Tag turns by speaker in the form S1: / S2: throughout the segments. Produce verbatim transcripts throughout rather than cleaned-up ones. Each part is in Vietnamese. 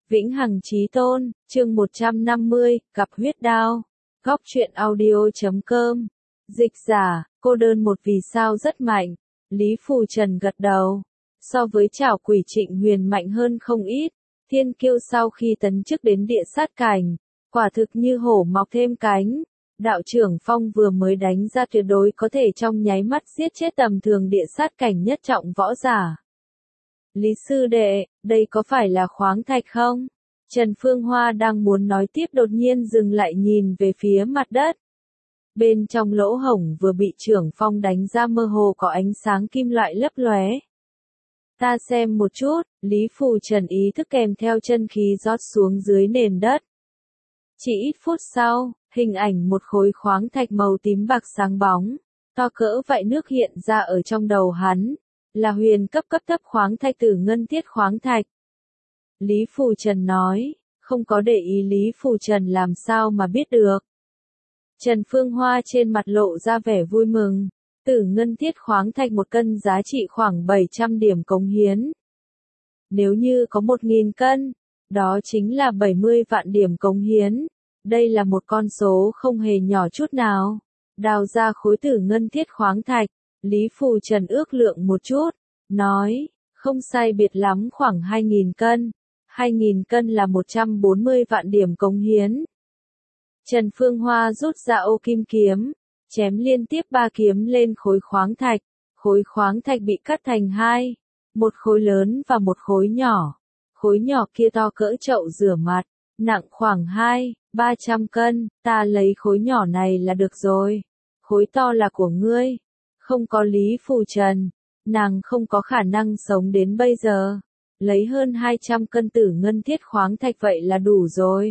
S1: Vĩnh Hằng Chí Tôn, chương một trăm năm mươi, gặp huyết đao. Góc truyện audio chấm com. Dịch giả, cô đơn một vì sao rất mạnh. Lý Phù Trần gật đầu. So với Trảo Quỷ Trịnh Huyền mạnh hơn không ít. Thiên Kiêu sau khi tấn chức đến địa sát cảnh, quả thực như hổ mọc thêm cánh. Đạo trưởng Phong vừa mới đánh ra tuyệt đối có thể trong nháy mắt giết chết tầm thường địa sát cảnh nhất trọng võ giả. Lý sư đệ, đây có phải là khoáng thạch không? Trần Phương Hoa đang muốn nói tiếp đột nhiên dừng lại nhìn về phía mặt đất. Bên trong lỗ hổng vừa bị trưởng Phong đánh ra mơ hồ có ánh sáng kim loại lấp lóe. Ta xem một chút, Lý Phù Trần ý thức kèm theo chân khí rót xuống dưới nền đất. Chỉ ít phút sau, hình ảnh một khối khoáng thạch màu tím bạc sáng bóng, to cỡ vại nước hiện ra ở trong đầu hắn. Là huyền cấp cấp thấp khoáng thạch tử ngân thiết khoáng thạch. Lý Phù Trần nói, không có để ý Lý Phù Trần làm sao mà biết được. Trần Phương Hoa trên mặt lộ ra vẻ vui mừng, tử ngân thiết khoáng thạch một cân giá trị khoảng bảy trăm điểm cống hiến. Nếu như có một nghìn cân, đó chính là bảy mươi vạn điểm cống hiến. Đây là một con số không hề nhỏ chút nào. Đào ra khối tử ngân thiết khoáng thạch. Lý Phù Trần ước lượng một chút, nói, không sai biệt lắm khoảng hai nghìn cân, hai nghìn cân là một trăm bốn mươi vạn điểm cống hiến. Trần Phương Hoa rút ra ô kim kiếm, chém liên tiếp ba kiếm lên khối khoáng thạch, khối khoáng thạch bị cắt thành hai, một khối lớn và một khối nhỏ, khối nhỏ kia to cỡ chậu rửa mặt, nặng khoảng hai, ba trăm cân, ta lấy khối nhỏ này là được rồi, khối to là của ngươi. Không có Lý Phù Trần, nàng không có khả năng sống đến bây giờ. Lấy hơn hai trăm cân tử ngân thiết khoáng thạch vậy là đủ rồi.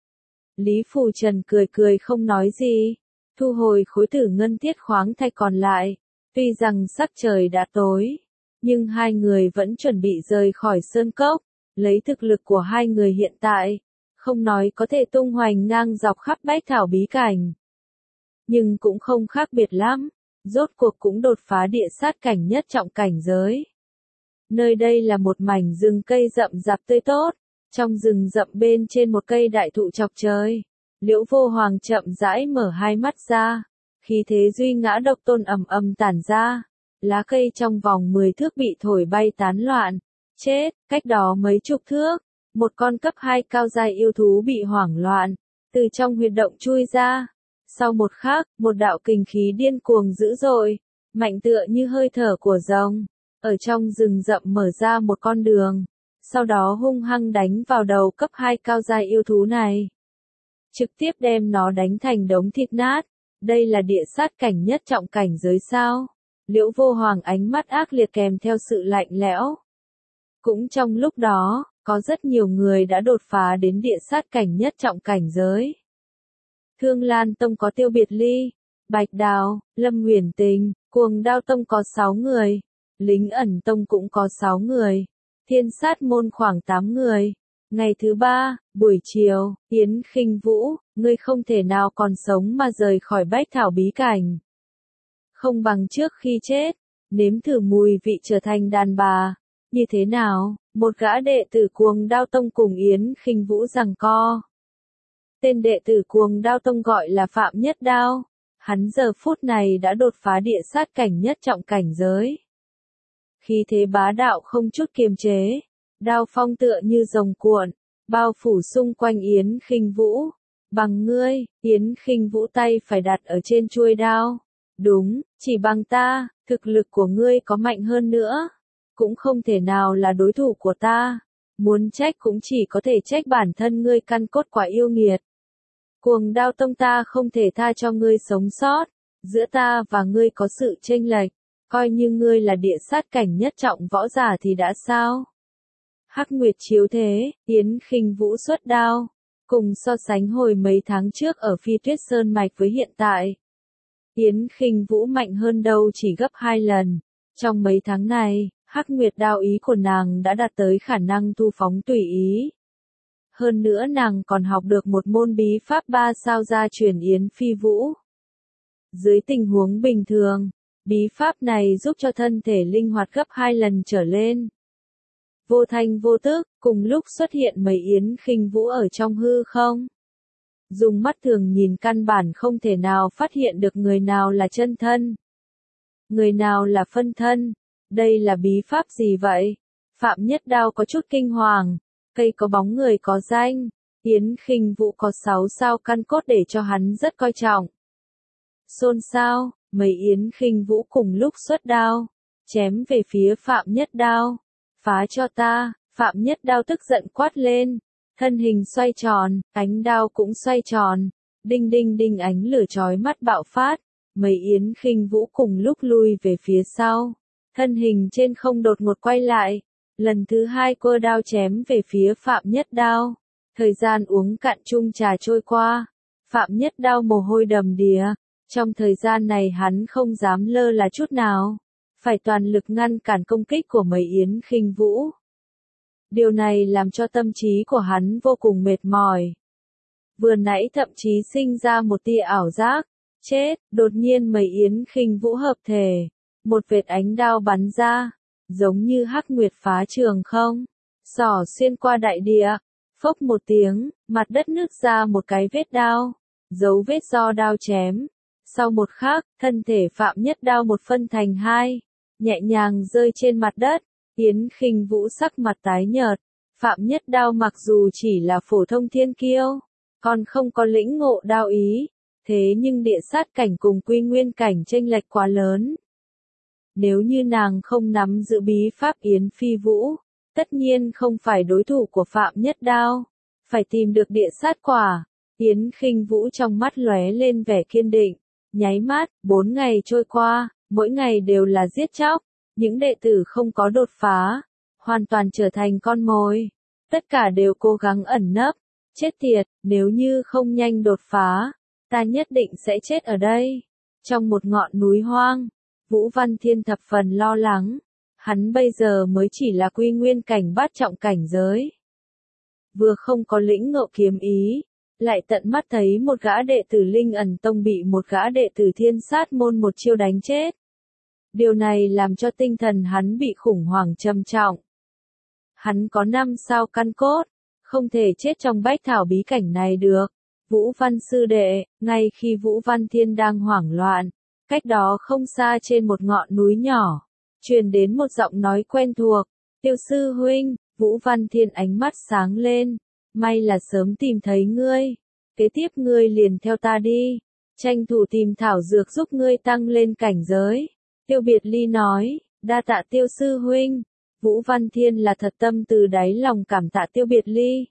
S1: Lý Phù Trần cười cười không nói gì, thu hồi khối tử ngân thiết khoáng thạch còn lại. Tuy rằng sắc trời đã tối, nhưng hai người vẫn chuẩn bị rời khỏi sơn cốc. Lấy thực lực của hai người hiện tại, không nói có thể tung hoành ngang dọc khắp bách thảo bí cảnh, nhưng cũng không khác biệt lắm. Rốt cuộc cũng đột phá địa sát cảnh nhất trọng cảnh giới. Nơi đây là một mảnh rừng cây rậm rạp tươi tốt, trong rừng rậm bên trên một cây đại thụ chọc trời. Liễu Vô Hoàng chậm rãi mở hai mắt ra, khí thế duy ngã độc tôn ầm ầm tản ra, lá cây trong vòng mười thước bị thổi bay tán loạn. Chết, cách đó mấy chục thước, một con cấp hai cao giai yêu thú bị hoảng loạn, từ trong huyệt động chui ra. Sau một khắc, một đạo kình khí điên cuồng dữ dội, mạnh tựa như hơi thở của rồng, ở trong rừng rậm mở ra một con đường, sau đó hung hăng đánh vào đầu cấp hai cao giai yêu thú này. Trực tiếp đem nó đánh thành đống thịt nát, đây là địa sát cảnh nhất trọng cảnh giới sao? Liễu Vô Hoàng ánh mắt ác liệt kèm theo sự lạnh lẽo. Cũng trong lúc đó, có rất nhiều người đã đột phá đến địa sát cảnh nhất trọng cảnh giới. Thương Lan Tông có Tiêu Biệt Ly, Bạch Đào, Lâm Huyền Tình, Cuồng Đao Tông có sáu người, Lính Ẩn Tông cũng có sáu người, Thiên Sát Môn khoảng tám người. Ngày thứ ba, buổi chiều, Yến Khinh Vũ, ngươi không thể nào còn sống mà rời khỏi bách thảo bí cảnh. Không bằng trước khi chết, nếm thử mùi vị trở thành đàn bà. Như thế nào? Một gã đệ tử Cuồng Đao Tông cùng Yến Khinh Vũ giằng co. Tên đệ tử Cuồng Đao Tông gọi là Phạm Nhất Đao, hắn giờ phút này đã đột phá địa sát cảnh nhất trọng cảnh giới. Khí thế bá đạo không chút kiềm chế, đao phong tựa như rồng cuộn, bao phủ xung quanh Yến Khinh Vũ. Bằng ngươi, Yến Khinh Vũ tay phải đặt ở trên chuôi đao. Đúng, chỉ bằng ta, thực lực của ngươi có mạnh hơn nữa, cũng không thể nào là đối thủ của ta. Muốn trách cũng chỉ có thể trách bản thân ngươi căn cốt quá yêu nghiệt. Cuồng Đao Tông ta không thể tha cho ngươi sống sót, giữa ta và ngươi có sự chênh lệch, coi như ngươi là địa sát cảnh nhất trọng võ giả thì đã sao? Hắc Nguyệt chiếu thế, Yến Khinh Vũ xuất đao, cùng so sánh hồi mấy tháng trước ở Phi Tuyết Sơn Mạch với hiện tại. Yến Khinh Vũ mạnh hơn đâu chỉ gấp hai lần, trong mấy tháng này, Hắc Nguyệt đao ý của nàng đã đạt tới khả năng thu phóng tùy ý. Hơn nữa nàng còn học được một môn bí pháp ba sao gia truyền Yến Phi Vũ. Dưới tình huống bình thường, bí pháp này giúp cho thân thể linh hoạt gấp hai lần trở lên. vô thanh vô tức, cùng lúc xuất hiện mấy Yến Khinh Vũ ở trong hư không. Dùng mắt thường nhìn căn bản không thể nào phát hiện được người nào là chân thân, người nào là phân thân. Đây là bí pháp gì vậy? Phạm Nhất Đao có chút kinh hoàng. Cây có bóng người có danh, Yến Khinh Vũ có sáu sao căn cốt để cho hắn rất coi trọng. Xôn xao, mấy Yến Khinh Vũ cùng lúc xuất đao, chém về phía Phạm Nhất Đao. Phá cho ta, Phạm Nhất Đao tức giận quát lên, thân hình xoay tròn, ánh đao cũng xoay tròn, đinh đinh đinh ánh lửa chói mắt bạo phát, mấy Yến Khinh Vũ cùng lúc lui về phía sau, thân hình trên không đột ngột quay lại, lần thứ hai cơ đao chém về phía Phạm Nhất Đao. Thời gian uống cạn chung trà trôi qua, Phạm Nhất Đao mồ hôi đầm đìa, trong thời gian này hắn không dám lơ là chút nào, phải toàn lực ngăn cản công kích của mấy Yến Khinh Vũ. Điều này làm cho tâm trí của hắn vô cùng mệt mỏi. Vừa nãy thậm chí sinh ra một tia ảo giác, chết, đột nhiên mấy Yến Khinh Vũ hợp thể, một vệt ánh đao bắn ra, giống như hắc nguyệt phá trường không, xỏ xuyên qua đại địa, phốc một tiếng, mặt đất nứt ra một cái vết đao, dấu vết do đao chém. Sau một khắc, thân thể Phạm Nhất Đao một phân thành hai, nhẹ nhàng rơi trên mặt đất. Yến Khinh Vũ sắc mặt tái nhợt, Phạm Nhất Đao mặc dù chỉ là phổ thông thiên kiêu, còn không có lĩnh ngộ đao ý, thế nhưng địa sát cảnh cùng quy nguyên cảnh chênh lệch quá lớn. Nếu như nàng không nắm giữ bí pháp Yến Phi Vũ, tất nhiên không phải đối thủ của Phạm Nhất Đao, phải tìm được địa sát quả. Yến Khinh Vũ trong mắt lóe lên vẻ kiên định, nháy mắt, bốn ngày trôi qua, mỗi ngày đều là giết chóc. Những đệ tử không có đột phá, hoàn toàn trở thành con mồi. Tất cả đều cố gắng ẩn nấp. Chết tiệt, nếu như không nhanh đột phá, ta nhất định sẽ chết ở đây. Trong một ngọn núi hoang, Vũ Văn Thiên thập phần lo lắng. Hắn bây giờ mới chỉ là quy nguyên cảnh bát trọng cảnh giới. Vừa không có lĩnh ngộ kiếm ý, lại tận mắt thấy một gã đệ tử Linh Ẩn Tông bị một gã đệ tử Thiên Sát môn một chiêu đánh chết. Điều này làm cho tinh thần hắn bị khủng hoảng trầm trọng. Hắn có năm sao căn cốt, không thể chết trong bách thảo bí cảnh này được. Vũ Văn sư đệ, ngay khi Vũ Văn Thiên đang hoảng loạn, cách đó không xa trên một ngọn núi nhỏ, truyền đến một giọng nói quen thuộc, Tiêu sư huynh. Vũ Văn Thiên ánh mắt sáng lên, may là sớm tìm thấy ngươi, kế tiếp ngươi liền theo ta đi, tranh thủ tìm thảo dược giúp ngươi tăng lên cảnh giới. Tiêu Biệt Ly nói, đa tạ Tiêu sư huynh. Vũ Văn Thiên là thật tâm từ đáy lòng cảm tạ Tiêu Biệt Ly.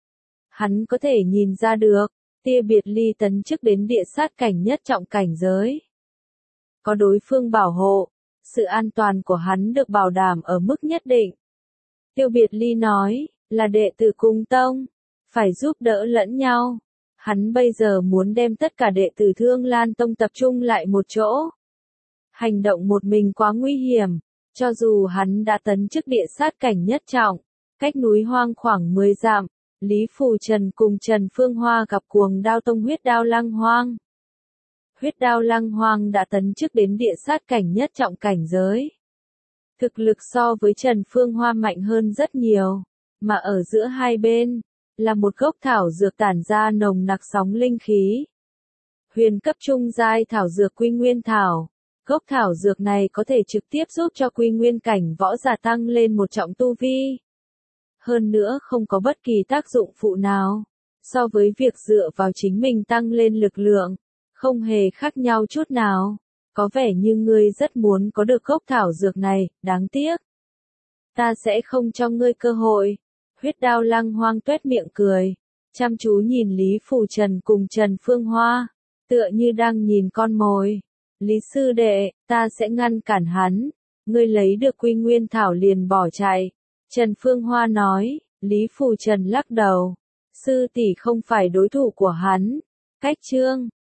S1: Hắn có thể nhìn ra được, Tiêu Biệt Ly tấn chức đến địa sát cảnh nhất trọng cảnh giới. Có đối phương bảo hộ, sự an toàn của hắn được bảo đảm ở mức nhất định. Tiêu Biệt Ly nói, là đệ tử cùng tông, phải giúp đỡ lẫn nhau. Hắn bây giờ muốn đem tất cả đệ tử Thương Lan Tông tập trung lại một chỗ. Hành động một mình quá nguy hiểm, cho dù hắn đã tấn chức địa sát cảnh nhất trọng, cách núi hoang khoảng mười dặm, Lý Phù Trần cùng Trần Phương Hoa gặp cuồng đao tông Huyết Đao Lăng Hoang. Huyết Đao Lăng Hoang đã tấn chức đến địa sát cảnh nhất trọng cảnh giới. Thực lực so với Trần Phương Hoa mạnh hơn rất nhiều, mà ở giữa hai bên, là một gốc thảo dược tản ra nồng nặc sóng linh khí. Huyền cấp trung giai thảo dược Quy Nguyên Thảo. Gốc thảo dược này có thể trực tiếp giúp cho quy nguyên cảnh võ giả tăng lên một trọng tu vi. Hơn nữa không có bất kỳ tác dụng phụ nào. So với việc dựa vào chính mình tăng lên lực lượng, không hề khác nhau chút nào. Có vẻ như ngươi rất muốn có được gốc thảo dược này, đáng tiếc. Ta sẽ không cho ngươi cơ hội. Huyết Đao Lăng Hoang tuét miệng cười, chăm chú nhìn Lý Phù Trần cùng Trần Phương Hoa, tựa như đang nhìn con mồi. Lý sư đệ, ta sẽ ngăn cản hắn, ngươi lấy được Quy Nguyên Thảo liền bỏ chạy. Trần Phương Hoa nói, Lý Phù Trần lắc đầu, sư tỷ không phải đối thủ của hắn. Cách chương